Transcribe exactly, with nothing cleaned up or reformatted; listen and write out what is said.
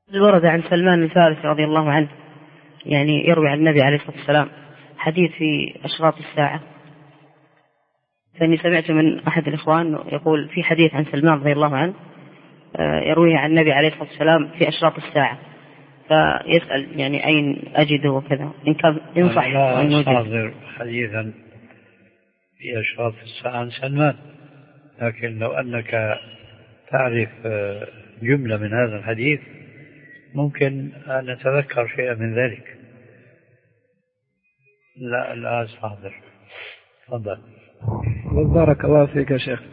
ورد عن سلمان الفارسي رضي الله عنه يعني يروي عن النبي عليه الصلاة والسلام حديث في أشراط الساعة، فإني سمعت من أحد الإخوان يقول في حديث عن سلمان رضي الله عنه يرويه عن النبي عليه الصلاة والسلام في أشراط الساعة، فيسأل يعني أين أجده وكذا إن كان ينصح أن يوجد حديثا في أشراط الساعة عن سلمان، لكن لو أنك تعرف جملة من هذا الحديث ممكن أن نتذكر شيئا من ذلك. لا لا أستحضر. تفضل. بارك الله فيك يا شيخ.